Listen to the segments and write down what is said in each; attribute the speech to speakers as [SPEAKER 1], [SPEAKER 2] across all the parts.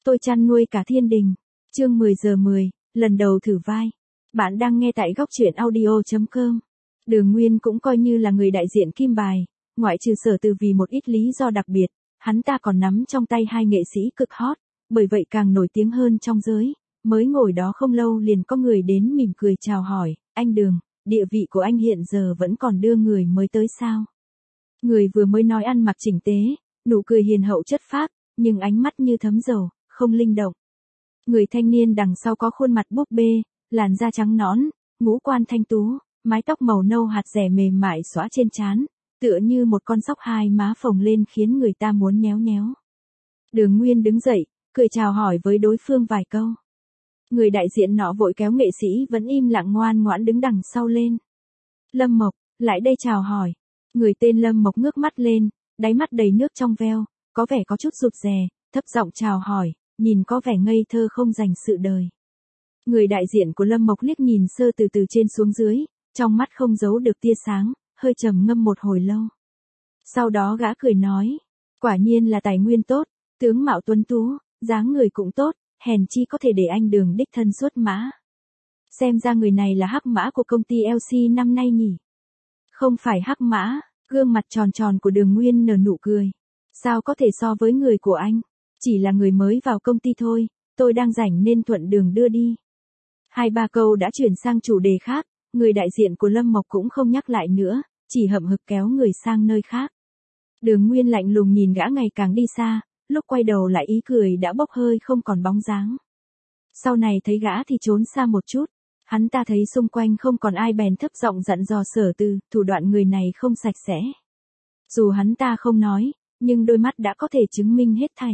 [SPEAKER 1] Tôi chăn nuôi cả thiên đình. Chương 10/10, lần đầu thử vai. Bạn đang nghe tại góc truyện audio.com. Đường Nguyên cũng coi như là người đại diện kim bài, ngoại trừ Sở Từ vì một ít lý do đặc biệt, hắn ta còn nắm trong tay hai nghệ sĩ cực hot, bởi vậy càng nổi tiếng hơn trong giới. Mới ngồi đó không lâu liền có người đến mỉm cười chào hỏi, anh Đường, địa vị của anh hiện giờ vẫn còn đưa người mới tới sao? Người vừa mới nói ăn mặc chỉnh tế, nụ cười hiền hậu chất phác, nhưng ánh mắt như thấm dầu, không linh động. Người thanh niên đằng sau có khuôn mặt búp bê, làn da trắng nõn, ngũ quan thanh tú, mái tóc màu nâu hạt rẻ mềm mại xõa trên trán, tựa như một con sóc hai má phồng lên khiến người ta muốn nhéo nhéo. Đường Nguyên đứng dậy, cười chào hỏi với đối phương vài câu. Người đại diện nọ vội kéo nghệ sĩ vẫn im lặng ngoan ngoãn đứng đằng sau lên. Lâm Mộc, lại đây chào hỏi. Người tên Lâm Mộc ngước mắt lên, đáy mắt đầy nước trong veo, có vẻ có chút rụt rè, thấp giọng chào hỏi, nhìn có vẻ ngây thơ không dành sự đời. Người đại diện của Lâm Mộc liếc nhìn Sơ từ trên xuống dưới, trong mắt không giấu được tia sáng, hơi trầm ngâm một hồi lâu. Sau đó gã cười nói, quả nhiên là tài nguyên tốt, tướng mạo tuấn tú, dáng người cũng tốt, hèn chi có thể để anh Đường đích thân xuất mã. Xem ra người này là hắc mã của công ty LC năm nay nhỉ? Không phải hắc mã, gương mặt tròn tròn của Đường Nguyên nở nụ cười. Sao có thể so với người của anh? Chỉ là người mới vào công ty thôi, tôi đang rảnh nên thuận đường đưa đi. 2-3 câu đã chuyển sang chủ đề khác, người đại diện của Lâm Mộc cũng không nhắc lại nữa, chỉ hậm hực kéo người sang nơi khác. Đường Nguyên lạnh lùng nhìn gã ngày càng đi xa, lúc quay đầu lại ý cười đã bốc hơi không còn bóng dáng. Sau này thấy gã thì trốn xa một chút, hắn ta thấy xung quanh không còn ai bèn thấp giọng dặn dò Sở Từ, thủ đoạn người này không sạch sẽ. Dù hắn ta không nói, nhưng đôi mắt đã có thể chứng minh hết thảy.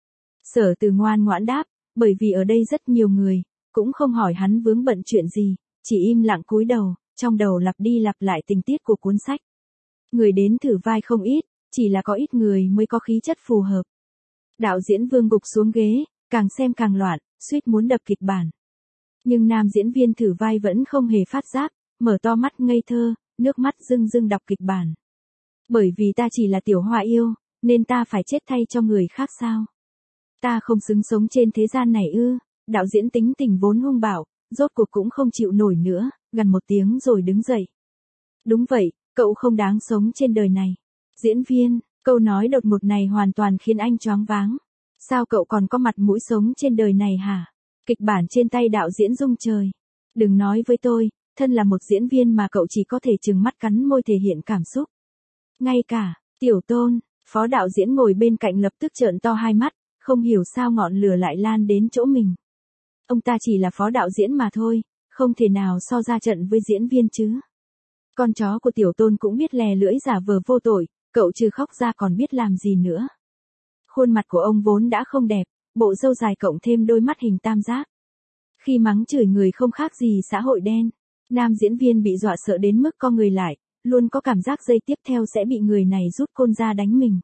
[SPEAKER 1] Sở Từ ngoan ngoãn đáp, bởi vì ở đây rất nhiều người, cũng không hỏi hắn vướng bận chuyện gì, chỉ im lặng cúi đầu, trong đầu lặp đi lặp lại tình tiết của cuốn sách. Người đến thử vai không ít, chỉ là có ít người mới có khí chất phù hợp. Đạo diễn Vương gục xuống ghế, càng xem càng loạn, suýt muốn đập kịch bản. Nhưng nam diễn viên thử vai vẫn không hề phát giác, mở to mắt ngây thơ, nước mắt rưng rưng đọc kịch bản. Bởi vì ta chỉ là tiểu hoa yêu, nên ta phải chết thay cho người khác sao? Ta không xứng sống trên thế gian này ư? Đạo diễn tính tình vốn hung bạo, rốt cuộc cũng không chịu nổi nữa, gần một tiếng rồi đứng dậy. Đúng vậy, cậu không đáng sống trên đời này. Diễn viên, câu nói đột ngột này hoàn toàn khiến anh choáng váng. Sao cậu còn có mặt mũi sống trên đời này hả? Kịch bản trên tay đạo diễn rung trời. Đừng nói với tôi, thân là một diễn viên mà cậu chỉ có thể trừng mắt cắn môi thể hiện cảm xúc. Ngay cả, Tiểu Tôn, phó đạo diễn ngồi bên cạnh lập tức trợn to hai mắt, không hiểu sao ngọn lửa lại lan đến chỗ mình. Ông ta chỉ là phó đạo diễn mà thôi, không thể nào so ra trận với diễn viên chứ. Con chó của Tiểu Tôn cũng biết lè lưỡi giả vờ vô tội, cậu trừ khóc ra còn biết làm gì nữa. Khuôn mặt của ông vốn đã không đẹp, bộ râu dài cộng thêm đôi mắt hình tam giác. Khi mắng chửi người không khác gì xã hội đen, nam diễn viên bị dọa sợ đến mức co người lại, luôn có cảm giác giây tiếp theo sẽ bị người này rút côn ra đánh mình.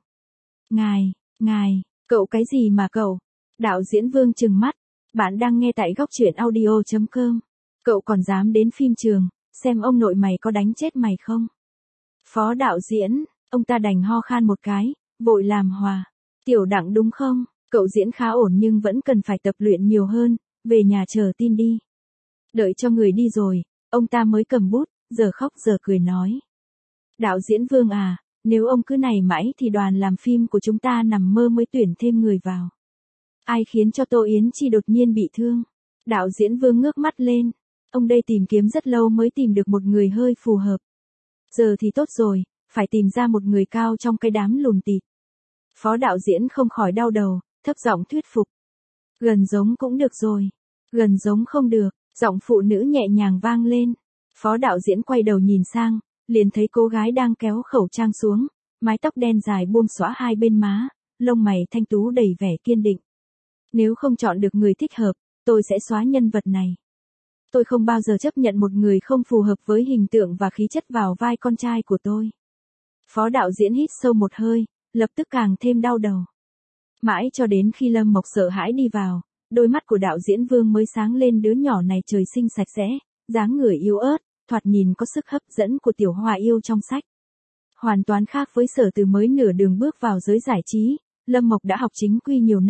[SPEAKER 1] Ngài, cậu cái gì mà cậu? Đạo diễn Vương trừng mắt, bạn đang nghe tại góc truyện audio.com. Cậu còn dám đến phim trường, xem ông nội mày có đánh chết mày không? Phó đạo diễn, ông ta đành ho khan một cái, vội làm hòa. Tiểu Đặng đúng không? Cậu diễn khá ổn nhưng vẫn cần phải tập luyện nhiều hơn, về nhà chờ tin đi. Đợi cho người đi rồi, ông ta mới cầm bút, giờ khóc giờ cười nói. Đạo diễn Vương à, nếu ông cứ này mãi thì đoàn làm phim của chúng ta nằm mơ mới tuyển thêm người vào. Ai khiến cho Tô Yến Chi đột nhiên bị thương? Đạo diễn Vương ngước mắt lên. Ông đây tìm kiếm rất lâu mới tìm được một người hơi phù hợp. Giờ thì tốt rồi, phải tìm ra một người cao trong cái đám lùn tịt. Phó đạo diễn không khỏi đau đầu, thấp giọng thuyết phục. Gần giống cũng được rồi. Gần giống không được, giọng phụ nữ nhẹ nhàng vang lên. Phó đạo diễn quay đầu nhìn sang, liền thấy cô gái đang kéo khẩu trang xuống, mái tóc đen dài buông xõa hai bên má, lông mày thanh tú đầy vẻ kiên định. Nếu không chọn được người thích hợp, tôi sẽ xóa nhân vật này. Tôi không bao giờ chấp nhận một người không phù hợp với hình tượng và khí chất vào vai con trai của tôi. Phó đạo diễn hít sâu một hơi, lập tức càng thêm đau đầu. Mãi cho đến khi Lâm Mộc sợ hãi đi vào, đôi mắt của đạo diễn Vương mới sáng lên đứa nhỏ này trời sinh sạch sẽ, dáng người yếu ớt, thoạt nhìn có sức hấp dẫn của tiểu hoa yêu trong sách. Hoàn toàn khác với Sở Từ mới nửa đường bước vào giới giải trí, Lâm Mộc đã học chính quy nhiều năm,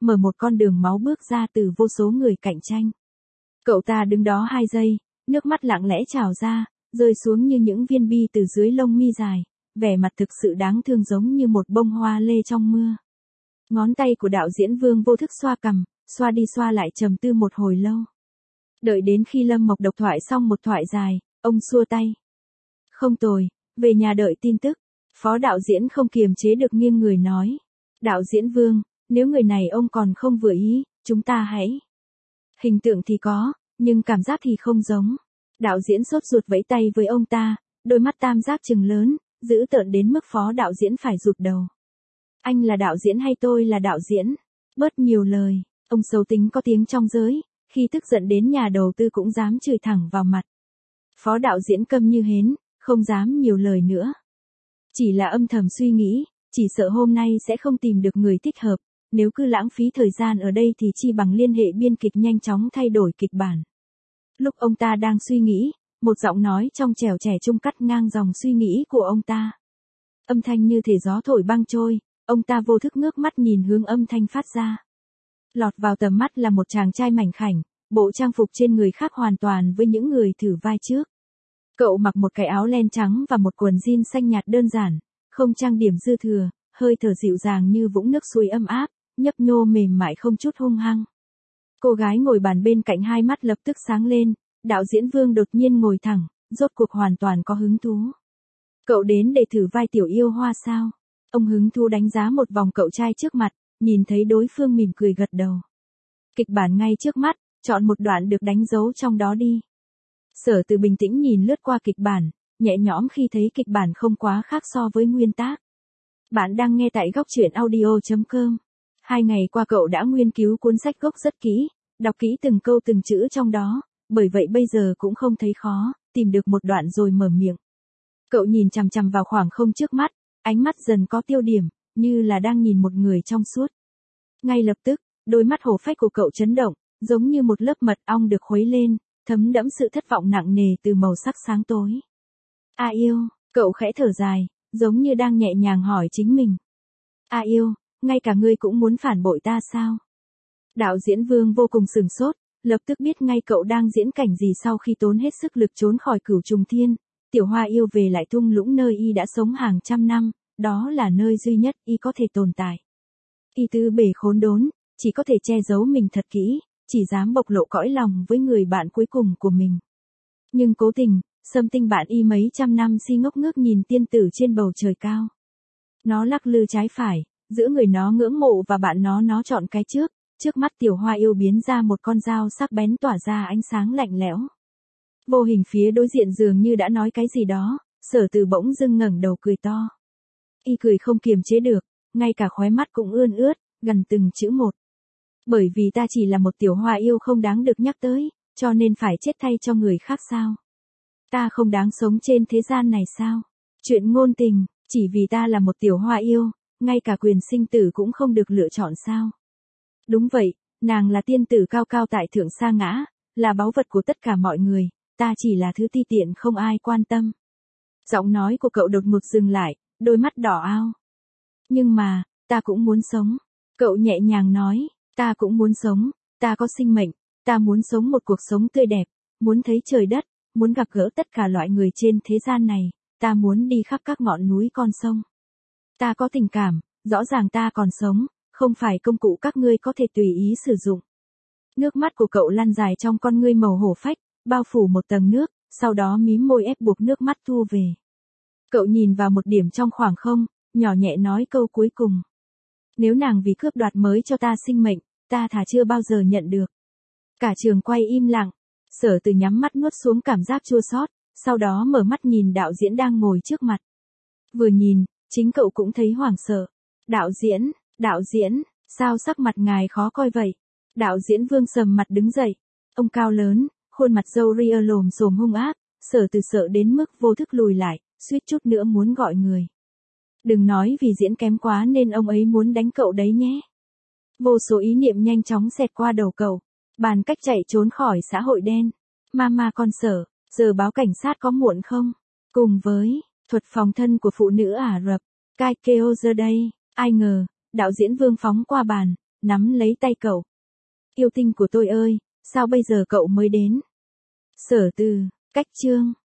[SPEAKER 1] mở một con đường máu bước ra từ vô số người cạnh tranh. Cậu ta đứng đó 2 giây, nước mắt lặng lẽ trào ra, rơi xuống như những viên bi từ dưới lông mi dài, vẻ mặt thực sự đáng thương giống như một bông hoa lê trong mưa. Ngón tay của đạo diễn Vương vô thức xoa cằm, xoa đi xoa lại trầm tư một hồi lâu. Đợi đến khi Lâm Mộc độc thoại xong một thoại dài, ông xua tay. Không tồi, về nhà đợi tin tức. Phó đạo diễn không kiềm chế được nghiêng người nói. Đạo diễn Vương, nếu người này ông còn không vừa ý, chúng ta hãy. Hình tượng thì có, nhưng cảm giác thì không giống. Đạo diễn sốt ruột vẫy tay với ông ta, đôi mắt tam giác trừng lớn, dữ tợn đến mức phó đạo diễn phải rụt đầu. Anh là đạo diễn hay tôi là đạo diễn? Bớt nhiều lời, ông xấu tính có tiếng trong giới, khi tức giận đến nhà đầu tư cũng dám chửi thẳng vào mặt. Phó đạo diễn câm như hến, không dám nhiều lời nữa. Chỉ là âm thầm suy nghĩ, chỉ sợ hôm nay sẽ không tìm được người thích hợp, nếu cứ lãng phí thời gian ở đây thì chi bằng liên hệ biên kịch nhanh chóng thay đổi kịch bản. Lúc ông ta đang suy nghĩ, một giọng nói trong trẻo trẻ trung cắt ngang dòng suy nghĩ của ông ta. Âm thanh như thể gió thổi băng trôi, ông ta vô thức ngước mắt nhìn hướng âm thanh phát ra. Lọt vào tầm mắt là một chàng trai mảnh khảnh, bộ trang phục trên người khác hoàn toàn với những người thử vai trước. Cậu mặc một cái áo len trắng và một quần jean xanh nhạt đơn giản, không trang điểm dư thừa, hơi thở dịu dàng như vũng nước suối ấm áp, nhấp nhô mềm mại không chút hung hăng. Cô gái ngồi bàn bên cạnh hai mắt lập tức sáng lên, đạo diễn Vương đột nhiên ngồi thẳng, rốt cuộc hoàn toàn có hứng thú. Cậu đến để thử vai tiểu yêu hoa sao? Ông hứng thú đánh giá một vòng cậu trai trước mặt, nhìn thấy đối phương mỉm cười gật đầu. Kịch bản ngay trước mắt, chọn một đoạn được đánh dấu trong đó đi. Sở Từ bình tĩnh nhìn lướt qua kịch bản, nhẹ nhõm khi thấy kịch bản không quá khác so với nguyên tác. Bạn đang nghe tại góc truyện audio.com. 2 ngày qua cậu đã nghiên cứu cuốn sách gốc rất kỹ, đọc kỹ từng câu từng chữ trong đó, bởi vậy bây giờ cũng không thấy khó, tìm được một đoạn rồi mở miệng. Cậu nhìn chằm chằm vào khoảng không trước mắt, ánh mắt dần có tiêu điểm, như là đang nhìn một người trong suốt. Ngay lập tức, đôi mắt hổ phách của cậu chấn động, giống như một lớp mật ong được khuấy lên, thấm đẫm sự thất vọng nặng nề từ màu sắc sáng tối. A yêu, cậu khẽ thở dài, giống như đang nhẹ nhàng hỏi chính mình. A yêu, ngay cả ngươi cũng muốn phản bội ta sao? Đạo diễn Vương vô cùng sửng sốt, lập tức biết ngay cậu đang diễn cảnh gì sau khi tốn hết sức lực trốn khỏi Cửu Trùng Thiên. Tiểu Hoa yêu về lại thung lũng nơi y đã sống hàng trăm năm, đó là nơi duy nhất y có thể tồn tại. Y tư bề khốn đốn, chỉ có thể che giấu mình thật kỹ, chỉ dám bộc lộ cõi lòng với người bạn cuối cùng của mình. Nhưng cố tình, Sâm Tinh bạn y mấy trăm năm si ngốc ngước nhìn tiên tử trên bầu trời cao. Nó lắc lư trái phải, giữa người nó ngưỡng mộ và bạn nó chọn cái trước mắt Tiểu Hoa yêu biến ra một con dao sắc bén tỏa ra ánh sáng lạnh lẽo. Vô hình phía đối diện dường như đã nói cái gì đó, Sở Từ bỗng dưng ngẩng đầu cười to. Y cười không kiềm chế được, ngay cả khóe mắt cũng ươn ướt, gần từng chữ một. Bởi vì ta chỉ là một tiểu hoa yêu không đáng được nhắc tới, cho nên phải chết thay cho người khác sao? Ta không đáng sống trên thế gian này sao? Chuyện ngôn tình, chỉ vì ta là một tiểu hoa yêu, ngay cả quyền sinh tử cũng không được lựa chọn sao? Đúng vậy, nàng là tiên tử cao cao tại thượng sa ngã, là báu vật của tất cả mọi người, ta chỉ là thứ ti tiện không ai quan tâm. Giọng nói của cậu đột ngột dừng lại, đôi mắt đỏ ao. Nhưng mà, ta cũng muốn sống. Cậu nhẹ nhàng nói, ta cũng muốn sống, ta có sinh mệnh, ta muốn sống một cuộc sống tươi đẹp, muốn thấy trời đất, muốn gặp gỡ tất cả loại người trên thế gian này, ta muốn đi khắp các ngọn núi con sông. Ta có tình cảm, rõ ràng ta còn sống, không phải công cụ các ngươi có thể tùy ý sử dụng. Nước mắt của cậu lăn dài trong con ngươi màu hổ phách, bao phủ một tầng nước, sau đó mím môi ép buộc nước mắt thu về. Cậu nhìn vào một điểm trong khoảng không, nhỏ nhẹ nói câu cuối cùng. Nếu nàng vì cướp đoạt mới cho ta sinh mệnh, ta thà chưa bao giờ nhận được. Cả trường quay im lặng, Sở Từ nhắm mắt nuốt xuống cảm giác chua xót, sau đó mở mắt nhìn đạo diễn đang ngồi trước mặt. Vừa nhìn, chính cậu cũng thấy hoảng sợ. Đạo diễn, sao sắc mặt ngài khó coi vậy? Đạo diễn Vương sầm mặt đứng dậy. Ông cao lớn, khuôn mặt râu ria lồm xồm hung ác, Sở Từ sợ đến mức vô thức lùi lại, suýt chút nữa muốn gọi người. Đừng nói vì diễn kém quá nên ông ấy muốn đánh cậu đấy nhé. Vô số ý niệm nhanh chóng xẹt qua đầu cậu, bàn cách chạy trốn khỏi xã hội đen. Mama con Sở, giờ báo cảnh sát có muộn không? Cùng với thuật phòng thân của phụ nữ Ả Rập, Cai Keo giờ đây, ai ngờ, đạo diễn Vương phóng qua bàn, nắm lấy tay cậu. Yêu tinh của tôi ơi, sao bây giờ cậu mới đến? Sở Từ, cách chương.